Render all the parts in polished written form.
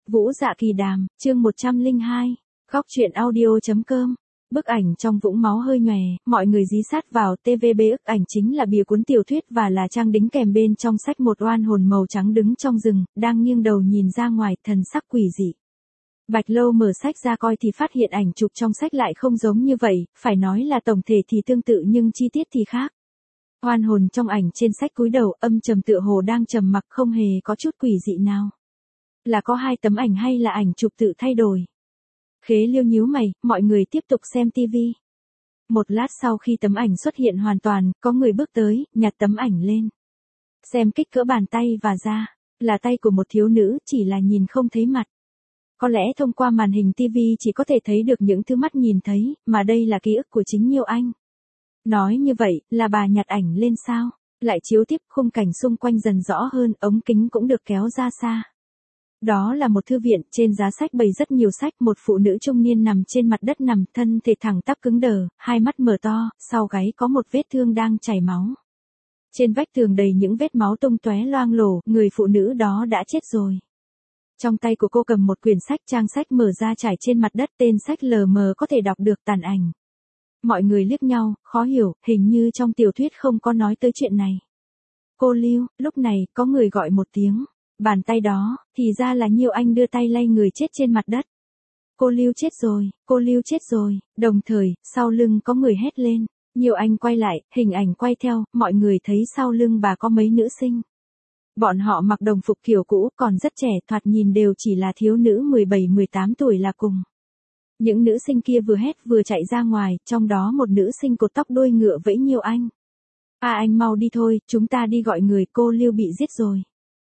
Vũ Dạ Kỳ Đàm, chương 102, Góc truyện audio.com. Bức ảnh trong vũng máu hơi nhòe, mọi người dí sát vào TVB. Bức ảnh chính là bìa cuốn tiểu thuyết và là trang đính kèm bên trong sách. Một oan hồn màu trắng đứng trong rừng, đang nghiêng đầu nhìn ra ngoài, thần sắc quỷ dị. Bạch Lâu mở sách ra coi thì phát hiện ảnh chụp trong sách lại không giống như vậy, phải nói là tổng thể thì tương tự nhưng chi tiết thì khác. Oan hồn trong ảnh trên sách cúi đầu âm trầm tựa hồ đang trầm mặc, không hề có chút quỷ dị nào. Là có hai tấm ảnh hay là ảnh chụp tự thay đổi? Khế Liêu nhíu mày, mọi người tiếp tục xem tivi. Một lát sau khi tấm ảnh xuất hiện hoàn toàn, có người bước tới, nhặt tấm ảnh lên. Xem kích cỡ bàn tay và da, là tay của một thiếu nữ, chỉ là nhìn không thấy mặt. Có lẽ thông qua màn hình tivi chỉ có thể thấy được những thứ mắt nhìn thấy, mà đây là ký ức của chính Nhiêu Anh. Nói như vậy, là bà nhặt ảnh lên sao? Lại chiếu tiếp, khung cảnh xung quanh dần rõ hơn, ống kính cũng được kéo ra xa. Đó là một thư viện, trên giá sách bày rất nhiều sách, một phụ nữ trung niên nằm trên mặt đất, nằm thân thể thẳng tắp cứng đờ, hai mắt mở to, sau gáy có một vết thương đang chảy máu. Trên vách tường đầy những vết máu tung tóe loang lổ, người phụ nữ đó đã chết rồi. Trong tay của cô cầm một quyển sách, trang sách mở ra trải trên mặt đất, tên sách lờ mờ có thể đọc được tàn ảnh. Mọi người liếc nhau, khó hiểu, hình như trong tiểu thuyết không có nói tới chuyện này. Cô Lưu, lúc này, có người gọi một tiếng. Bàn tay đó, thì ra là Nhiêu Anh đưa tay lay người chết trên mặt đất. Cô Lưu chết rồi, cô Lưu chết rồi, đồng thời, sau lưng có người hét lên. Nhiêu Anh quay lại, hình ảnh quay theo, mọi người thấy sau lưng bà có mấy nữ sinh. Bọn họ mặc đồng phục kiểu cũ, còn rất trẻ, thoạt nhìn đều chỉ là thiếu nữ 17-18 tuổi là cùng. Những nữ sinh kia vừa hét vừa chạy ra ngoài, trong đó một nữ sinh cột tóc đuôi ngựa vẫy Nhiêu Anh. Anh mau đi thôi, chúng ta đi gọi người, cô Lưu bị giết rồi.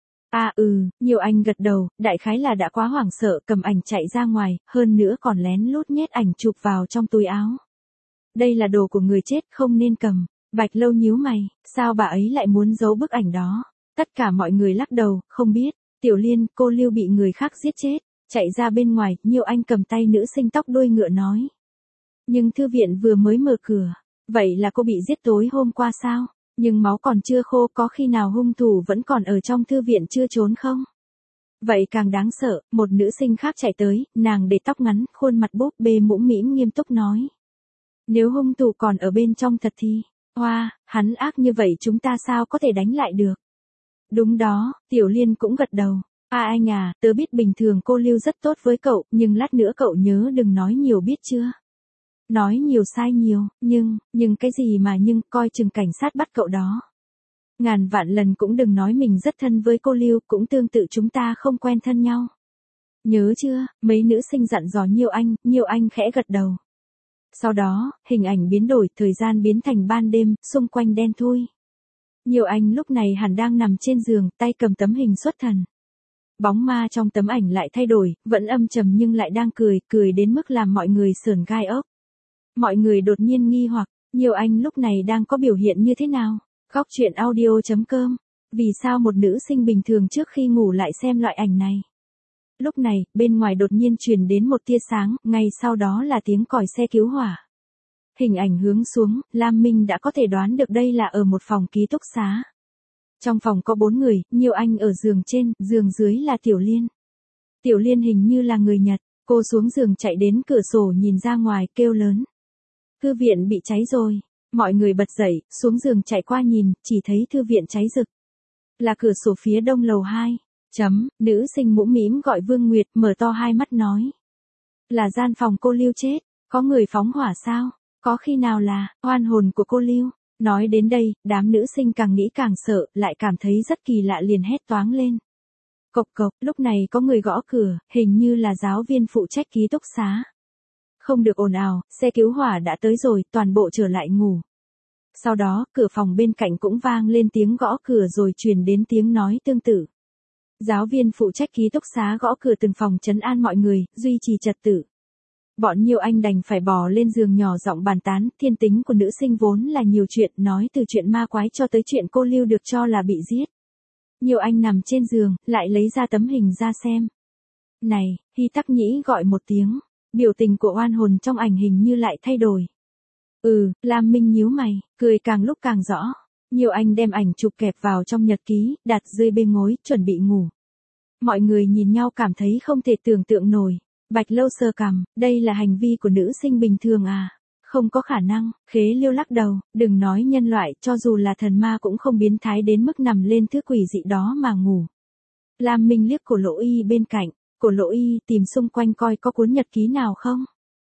Nhiêu Anh gật đầu, đại khái là đã quá hoảng sợ, cầm ảnh chạy ra ngoài, hơn nữa còn lén lút nhét ảnh chụp vào trong túi áo. Đây là đồ của người chết, không nên cầm. Bạch Lâu nhíu mày, sao bà ấy lại muốn giấu bức ảnh đó? Tất cả mọi người lắc đầu, không biết. Tiểu Liên, cô Lưu bị người khác giết chết. Chạy ra bên ngoài, Nhiêu Anh cầm tay nữ sinh tóc đuôi ngựa nói. Nhưng thư viện vừa mới mở cửa. Vậy là cô bị giết tối hôm qua sao? Nhưng máu còn chưa khô, có khi nào hung thủ vẫn còn ở trong thư viện chưa trốn không? Vậy càng đáng sợ, một nữ sinh khác chạy tới, nàng để tóc ngắn, khuôn mặt búp bê mũm mĩm nghiêm túc nói. Nếu hung thủ còn ở bên trong thật thì, hắn ác như vậy chúng ta sao có thể đánh lại được? Đúng đó, Tiểu Liên cũng gật đầu. Anh à, tớ biết bình thường cô Lưu rất tốt với cậu, nhưng lát nữa cậu nhớ đừng nói nhiều biết chưa? Nói nhiều sai nhiều, nhưng cái gì mà coi chừng cảnh sát bắt cậu đó. Ngàn vạn lần cũng đừng nói mình rất thân với cô Lưu, cũng tương tự chúng ta không quen thân nhau. Nhớ chưa, mấy nữ sinh dặn dò Nhiêu Anh khẽ gật đầu. Sau đó, hình ảnh biến đổi, thời gian biến thành ban đêm, xung quanh đen thui. Nhiêu Anh lúc này hẳn đang nằm trên giường, tay cầm tấm hình xuất thần. Bóng ma trong tấm ảnh lại thay đổi, vẫn âm trầm nhưng lại đang cười đến mức làm mọi người sởn gai ốc. Mọi người đột nhiên nghi hoặc, Nhiêu Anh lúc này đang có biểu hiện như thế nào? Góc truyện audio.com. Vì sao một nữ sinh bình thường trước khi ngủ lại xem loại ảnh này? Lúc này, bên ngoài đột nhiên truyền đến một tia sáng, ngay sau đó là tiếng còi xe cứu hỏa. Hình ảnh hướng xuống, Lam Minh đã có thể đoán được đây là ở một phòng ký túc xá. Trong phòng có 4 người, Nhiêu Anh ở giường trên, giường dưới là Tiểu Liên. Tiểu Liên hình như là người Nhật, cô xuống giường chạy đến cửa sổ nhìn ra ngoài, kêu lớn. Thư viện bị cháy rồi. Mọi người bật dậy, xuống giường chạy qua nhìn, chỉ thấy thư viện cháy rực. Là cửa sổ phía đông lầu 2. Nữ sinh mũm mĩm gọi Vương Nguyệt, mở to hai mắt nói. Là gian phòng cô Lưu chết, có người phóng hỏa sao? Có khi nào là oan hồn của cô Lưu? Nói đến đây, đám nữ sinh càng nghĩ càng sợ, lại cảm thấy rất kỳ lạ liền hét toáng lên. Cộc cộc, lúc này có người gõ cửa, hình như là giáo viên phụ trách ký túc xá. Không được ồn ào, xe cứu hỏa đã tới rồi, toàn bộ trở lại ngủ. Sau đó, cửa phòng bên cạnh cũng vang lên tiếng gõ cửa rồi truyền đến tiếng nói tương tự. Giáo viên phụ trách ký túc xá gõ cửa từng phòng trấn an mọi người, duy trì trật tự. Bọn Nhiêu Anh đành phải bò lên giường nhỏ giọng bàn tán, thiên tính của nữ sinh vốn là nhiều chuyện, nói từ chuyện ma quái cho tới chuyện cô Lưu được cho là bị giết. Nhiêu Anh nằm trên giường, lại lấy ra tấm hình ra xem. Này, Hy Tắc Nhĩ gọi một tiếng. Biểu tình của oan hồn trong ảnh hình như lại thay đổi. Lam Minh nhíu mày, cười càng lúc càng rõ. Nhiêu Anh đem ảnh chụp kẹp vào trong nhật ký, đặt dưới bên gối, chuẩn bị ngủ. Mọi người nhìn nhau cảm thấy không thể tưởng tượng nổi. Bạch Lâu sờ cằm, đây là hành vi của nữ sinh bình thường à? Không có khả năng. Khế Liêu lắc đầu, đừng nói nhân loại, cho dù là thần ma cũng không biến thái đến mức nằm lên thứ quỷ dị đó mà ngủ. Lam Minh liếc Cổ Lỗ Y bên cạnh, Cổ Lỗ Y tìm xung quanh coi có cuốn nhật ký nào không.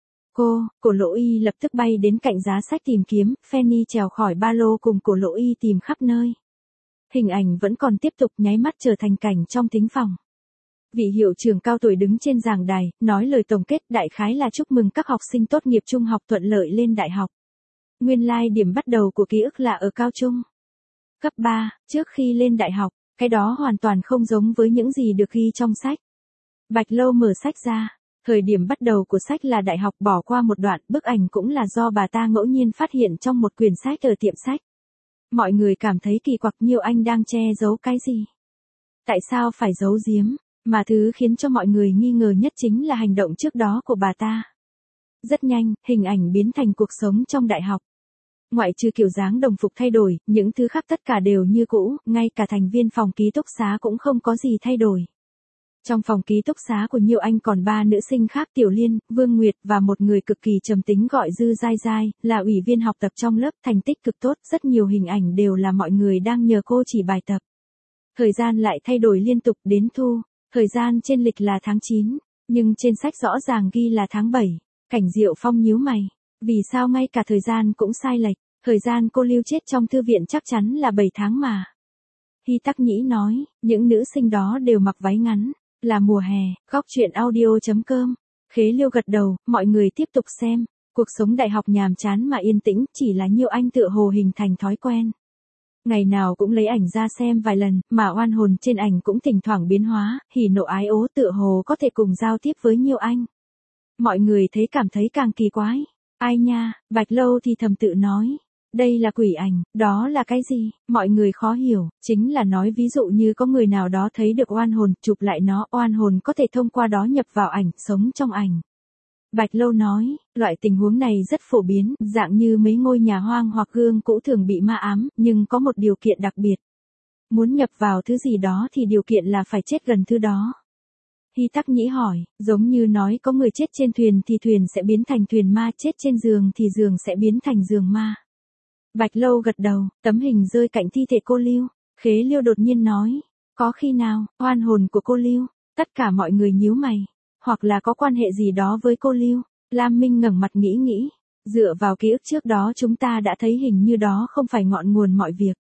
Cổ Lỗ Y lập tức bay đến cạnh giá sách tìm kiếm, Fanny trèo khỏi ba lô cùng Cổ Lỗ Y tìm khắp nơi. Hình ảnh vẫn còn tiếp tục nháy mắt trở thành cảnh trong thính phòng. Vị hiệu trưởng cao tuổi đứng trên giảng đài, nói lời tổng kết đại khái là chúc mừng các học sinh tốt nghiệp trung học thuận lợi lên đại học. Nguyên lai điểm bắt đầu của ký ức là ở cao trung. Cấp 3, trước khi lên đại học, cái đó hoàn toàn không giống với những gì được ghi trong sách. Bạch Lâu mở sách ra, thời điểm bắt đầu của sách là đại học, bỏ qua một đoạn, bức ảnh cũng là do bà ta ngẫu nhiên phát hiện trong một quyển sách ở tiệm sách. Mọi người cảm thấy kỳ quặc, Nhiêu Anh đang che giấu cái gì? Tại sao phải giấu giếm? Mà thứ khiến cho mọi người nghi ngờ nhất chính là hành động trước đó của bà ta. Rất nhanh, hình ảnh biến thành cuộc sống trong đại học. Ngoại trừ kiểu dáng đồng phục thay đổi, những thứ khác tất cả đều như cũ, ngay cả thành viên phòng ký túc xá cũng không có gì thay đổi. Trong phòng ký túc xá của Nhiêu Anh còn 3 nữ sinh khác, Tiểu Liên, Vương Nguyệt và một người cực kỳ trầm tính gọi Dư Giai Giai, là ủy viên học tập trong lớp, thành tích cực tốt, rất nhiều hình ảnh đều là mọi người đang nhờ cô chỉ bài tập. Thời gian lại thay đổi liên tục đến thu, thời gian trên lịch là tháng 9, nhưng trên sách rõ ràng ghi là tháng 7. Cảnh Diệu Phong nhíu mày, vì sao ngay cả thời gian cũng sai lệch, thời gian cô lưu chết trong thư viện chắc chắn là 7 tháng mà. Hy Tắc Nhĩ nói, những nữ sinh đó đều mặc váy ngắn, là mùa hè. Góc truyện audio.com. Khế Liêu gật đầu, mọi người tiếp tục xem. Cuộc sống đại học nhàm chán mà yên tĩnh, chỉ là Nhiêu Anh tựa hồ hình thành thói quen. Ngày nào cũng lấy ảnh ra xem vài lần, mà oan hồn trên ảnh cũng thỉnh thoảng biến hóa, hỉ nộ ái ố tựa hồ có thể cùng giao tiếp với Nhiêu Anh. Mọi người thấy cảm thấy càng kỳ quái. Ai nha, Bạch Lâu thì thầm tự nói. Đây là quỷ ảnh, đó là cái gì? Mọi người khó hiểu, chính là nói ví dụ như có người nào đó thấy được oan hồn, chụp lại nó, oan hồn có thể thông qua đó nhập vào ảnh, sống trong ảnh. Bạch Lâu nói, loại tình huống này rất phổ biến, dạng như mấy ngôi nhà hoang hoặc gương cũ thường bị ma ám, nhưng có một điều kiện đặc biệt. Muốn nhập vào thứ gì đó thì điều kiện là phải chết gần thứ đó. Hy Tắc Nhĩ hỏi, giống như nói có người chết trên thuyền thì thuyền sẽ biến thành thuyền ma, chết trên giường thì giường sẽ biến thành giường ma. Bạch Lâu gật đầu, tấm hình rơi cạnh thi thể cô Lưu. Khế Liêu đột nhiên nói, có khi nào, oan hồn của cô Lưu, tất cả mọi người nhíu mày, hoặc là có quan hệ gì đó với cô Lưu. Lam Minh ngẩng mặt nghĩ, dựa vào ký ức trước đó chúng ta đã thấy hình như đó không phải ngọn nguồn mọi việc.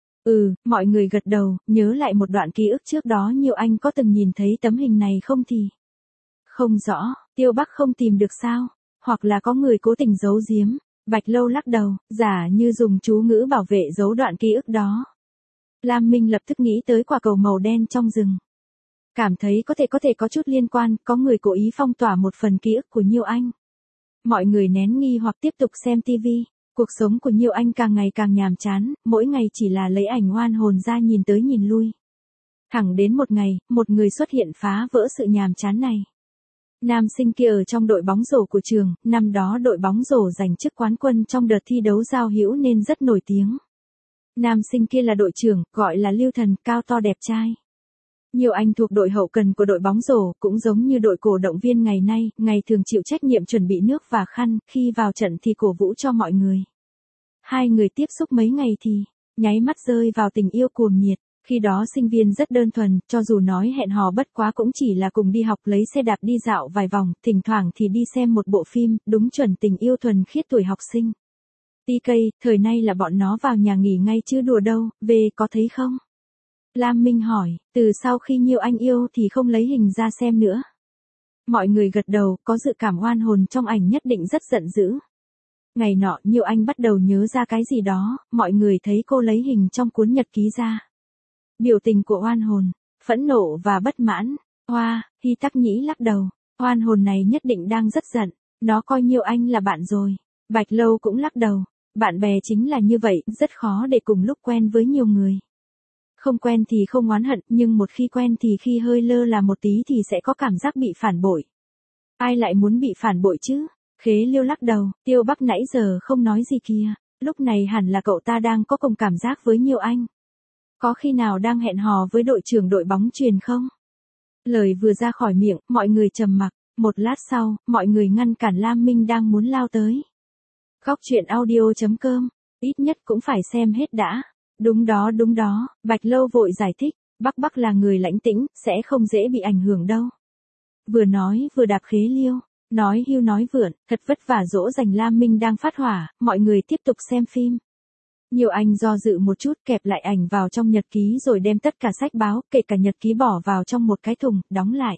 Mọi người gật đầu, nhớ lại một đoạn ký ức trước đó Nhiêu Anh có từng nhìn thấy tấm hình này không thì? Không rõ, Tiêu Bắc không tìm được sao? Hoặc là có người cố tình giấu giếm? Bạch Lâu lắc đầu, giả như dùng chú ngữ bảo vệ giấu đoạn ký ức đó. Lam Minh lập tức nghĩ tới quả cầu màu đen trong rừng. Cảm thấy có thể có chút liên quan, có người cố ý phong tỏa một phần ký ức của Nhiêu Anh. Mọi người nén nghi hoặc tiếp tục xem TV. Cuộc sống của Nhiêu Anh càng ngày càng nhàm chán, mỗi ngày chỉ là lấy ảnh oan hồn ra nhìn tới nhìn lui. Thẳng đến một ngày, một người xuất hiện phá vỡ sự nhàm chán này. Nam sinh kia ở trong đội bóng rổ của trường, năm đó đội bóng rổ giành chức quán quân trong đợt thi đấu giao hữu nên rất nổi tiếng. Nam sinh kia là đội trưởng, gọi là Lưu Thần, cao to đẹp trai. Nhiêu Anh thuộc đội hậu cần của đội bóng rổ, cũng giống như đội cổ động viên ngày nay, ngày thường chịu trách nhiệm chuẩn bị nước và khăn, khi vào trận thì cổ vũ cho mọi người. Hai người tiếp xúc mấy ngày thì, nháy mắt rơi vào tình yêu cuồng nhiệt. Khi đó sinh viên rất đơn thuần, cho dù nói hẹn hò bất quá cũng chỉ là cùng đi học, lấy xe đạp đi dạo vài vòng, thỉnh thoảng thì đi xem một bộ phim, đúng chuẩn tình yêu thuần khiết tuổi học sinh. TK, thời nay là bọn nó vào nhà nghỉ ngay chứ đùa đâu, về có thấy không? Lam Minh hỏi, từ sau khi Nhiêu Anh yêu thì không lấy hình ra xem nữa. Mọi người gật đầu, có dự cảm oan hồn trong ảnh nhất định rất giận dữ. Ngày nọ Nhiêu Anh bắt đầu nhớ ra cái gì đó, mọi người thấy cô lấy hình trong cuốn nhật ký ra. Biểu tình của oan hồn, phẫn nộ và bất mãn. Hy Tắc Nhĩ lắc đầu, oan hồn này nhất định đang rất giận, nó coi Nhiêu Anh là bạn rồi. Bạch Lâu cũng lắc đầu, bạn bè chính là như vậy, rất khó để cùng lúc quen với nhiều người. Không quen thì không oán hận, nhưng một khi quen thì khi hơi lơ là một tí thì sẽ có cảm giác bị phản bội. Ai lại muốn bị phản bội chứ? Khế Liêu lắc đầu, Tiêu Bắc nãy giờ không nói gì kìa, lúc này hẳn là cậu ta đang có cùng cảm giác với Nhiêu Anh. Có khi nào đang hẹn hò với đội trưởng đội bóng chuyền không? Lời vừa ra khỏi miệng, mọi người trầm mặc. Một lát sau, mọi người ngăn cản Lam Minh đang muốn lao tới. Góc truyện audio.com, ít nhất cũng phải xem hết đã. Đúng đó, Bạch Lâu vội giải thích, Bắc là người lãnh tĩnh, sẽ không dễ bị ảnh hưởng đâu. Vừa nói vừa đạp khế liêu, nói hưu nói vượn, thật vất vả dỗ dành Lam Minh đang phát hỏa, mọi người tiếp tục xem phim. Nhiều Anh do dự một chút kẹp lại ảnh vào trong nhật ký rồi đem tất cả sách báo, kể cả nhật ký bỏ vào trong một cái thùng, đóng lại.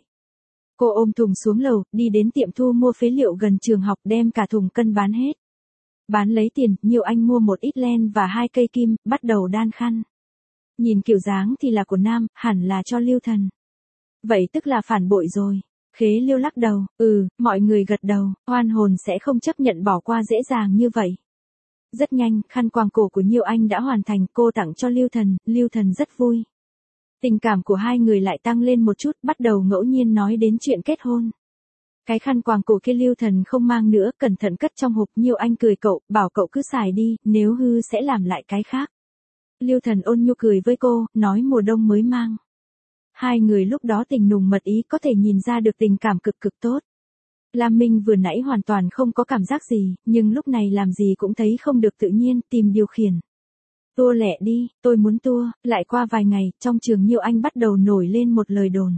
Cô ôm thùng xuống lầu, đi đến tiệm thu mua phế liệu gần trường học đem cả thùng cân bán hết. Bán lấy tiền, Nhiều Anh mua một ít len và 2 cây kim, bắt đầu đan khăn. Nhìn kiểu dáng thì là của nam, hẳn là cho Lưu Thần. Vậy tức là phản bội rồi. Khế Liêu lắc đầu, mọi người gật đầu, oan hồn sẽ không chấp nhận bỏ qua dễ dàng như vậy. Rất nhanh, khăn quàng cổ của Nhiêu Anh đã hoàn thành, cô tặng cho Lưu Thần rất vui. Tình cảm của hai người lại tăng lên một chút, bắt đầu ngẫu nhiên nói đến chuyện kết hôn. Cái khăn quàng cổ kia Lưu Thần không mang nữa, cẩn thận cất trong hộp. Nhiêu Anh cười cậu, bảo cậu cứ xài đi, nếu hư sẽ làm lại cái khác. Lưu Thần ôn nhu cười với cô, nói mùa đông mới mang. Hai người lúc đó tình nùng mật ý, có thể nhìn ra được tình cảm cực tốt. Lam Minh vừa nãy hoàn toàn không có cảm giác gì, nhưng lúc này làm gì cũng thấy không được tự nhiên, tìm điều khiển. Tua lẹ đi, tôi muốn tua. Lại qua vài ngày, trong trường Nhiêu Anh bắt đầu nổi lên một lời đồn.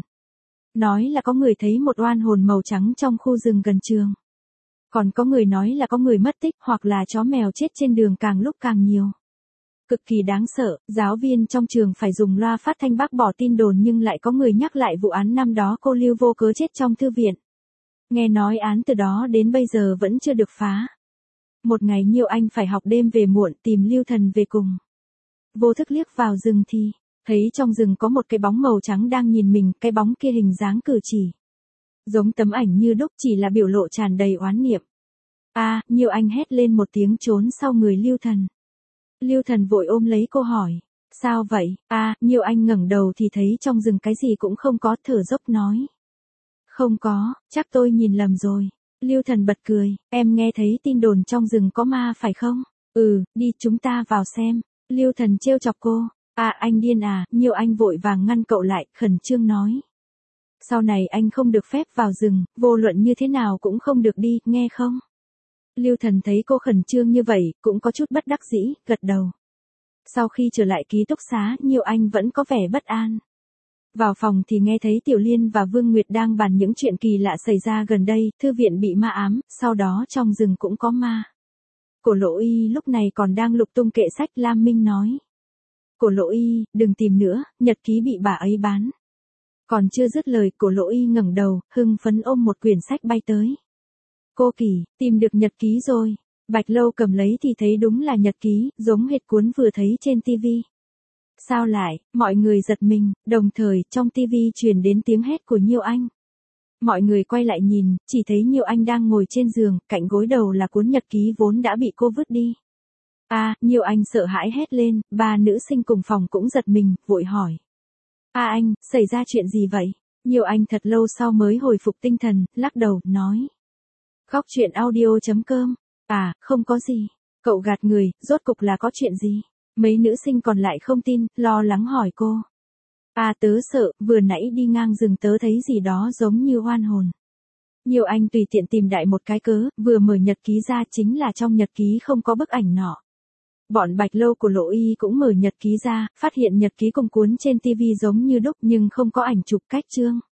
Nói là có người thấy một oan hồn màu trắng trong khu rừng gần trường. Còn có người nói là có người mất tích, hoặc là chó mèo chết trên đường càng lúc càng nhiều. Cực kỳ đáng sợ, giáo viên trong trường phải dùng loa phát thanh bác bỏ tin đồn, nhưng lại có người nhắc lại vụ án năm đó cô Lưu vô cớ chết trong thư viện. Nghe nói án từ đó đến bây giờ vẫn chưa được phá. Một ngày Nhiêu Anh phải học đêm về muộn, tìm Lưu Thần về cùng. Vô thức liếc vào rừng thì thấy trong rừng có một cái bóng màu trắng đang nhìn mình, cái bóng kia hình dáng cử chỉ giống tấm ảnh như đúc, chỉ là biểu lộ tràn đầy oán niệm. Nhiêu Anh hét lên một tiếng trốn sau người Lưu Thần. Lưu Thần vội ôm lấy cô hỏi, sao vậy? Nhiêu Anh ngẩng đầu thì thấy trong rừng cái gì cũng không có, thở dốc nói. Không có, chắc tôi nhìn lầm rồi. Lưu Thần bật cười, em nghe thấy tin đồn trong rừng có ma phải không? Đi chúng ta vào xem. Lưu Thần trêu chọc cô. Anh điên à? Nhiêu Anh vội vàng ngăn cậu lại, khẩn trương nói. Sau này anh không được phép vào rừng, vô luận như thế nào cũng không được đi, nghe không? Lưu Thần thấy cô khẩn trương như vậy, cũng có chút bất đắc dĩ, gật đầu. Sau khi trở lại ký túc xá, Nhiêu Anh vẫn có vẻ bất an. Vào phòng thì nghe thấy Tiểu Liên và Vương Nguyệt đang bàn những chuyện kỳ lạ xảy ra gần đây, thư viện bị ma ám, sau đó trong rừng cũng có ma. Cổ Lỗ Y lúc này còn đang lục tung kệ sách. Lam Minh nói. Cổ Lỗ Y, đừng tìm nữa, nhật ký bị bà ấy bán. Còn chưa dứt lời, Cổ Lỗ Y ngẩng đầu, hưng phấn ôm một quyển sách bay tới. Cô Kỳ, tìm được nhật ký rồi. Bạch Lâu cầm lấy thì thấy đúng là nhật ký, giống hệt cuốn vừa thấy trên tivi. Sao lại? Mọi người giật mình, đồng thời trong tivi truyền đến tiếng hét của Nhiêu Anh. Mọi người quay lại nhìn, chỉ thấy Nhiêu Anh đang ngồi trên giường, cạnh gối đầu là cuốn nhật ký vốn đã bị cô vứt đi. Nhiêu Anh sợ hãi hét lên, ba nữ sinh cùng phòng cũng giật mình, vội hỏi. Anh, xảy ra chuyện gì vậy? Nhiêu Anh thật lâu sau mới hồi phục tinh thần, lắc đầu, nói. Góc truyện audio.com. Không có gì. Cậu gạt người, rốt cục là có chuyện gì? Mấy nữ sinh còn lại không tin, lo lắng hỏi cô. Tớ sợ, vừa nãy đi ngang rừng tớ thấy gì đó giống như oan hồn. Nhiêu Anh tùy tiện tìm đại một cái cớ, vừa mở nhật ký ra, chính là trong nhật ký không có bức ảnh nọ. Bọn Bạch Lâu của Lỗ Y cũng mở nhật ký ra, phát hiện nhật ký cùng cuốn trên tivi giống như đúc nhưng không có ảnh chụp cách chương.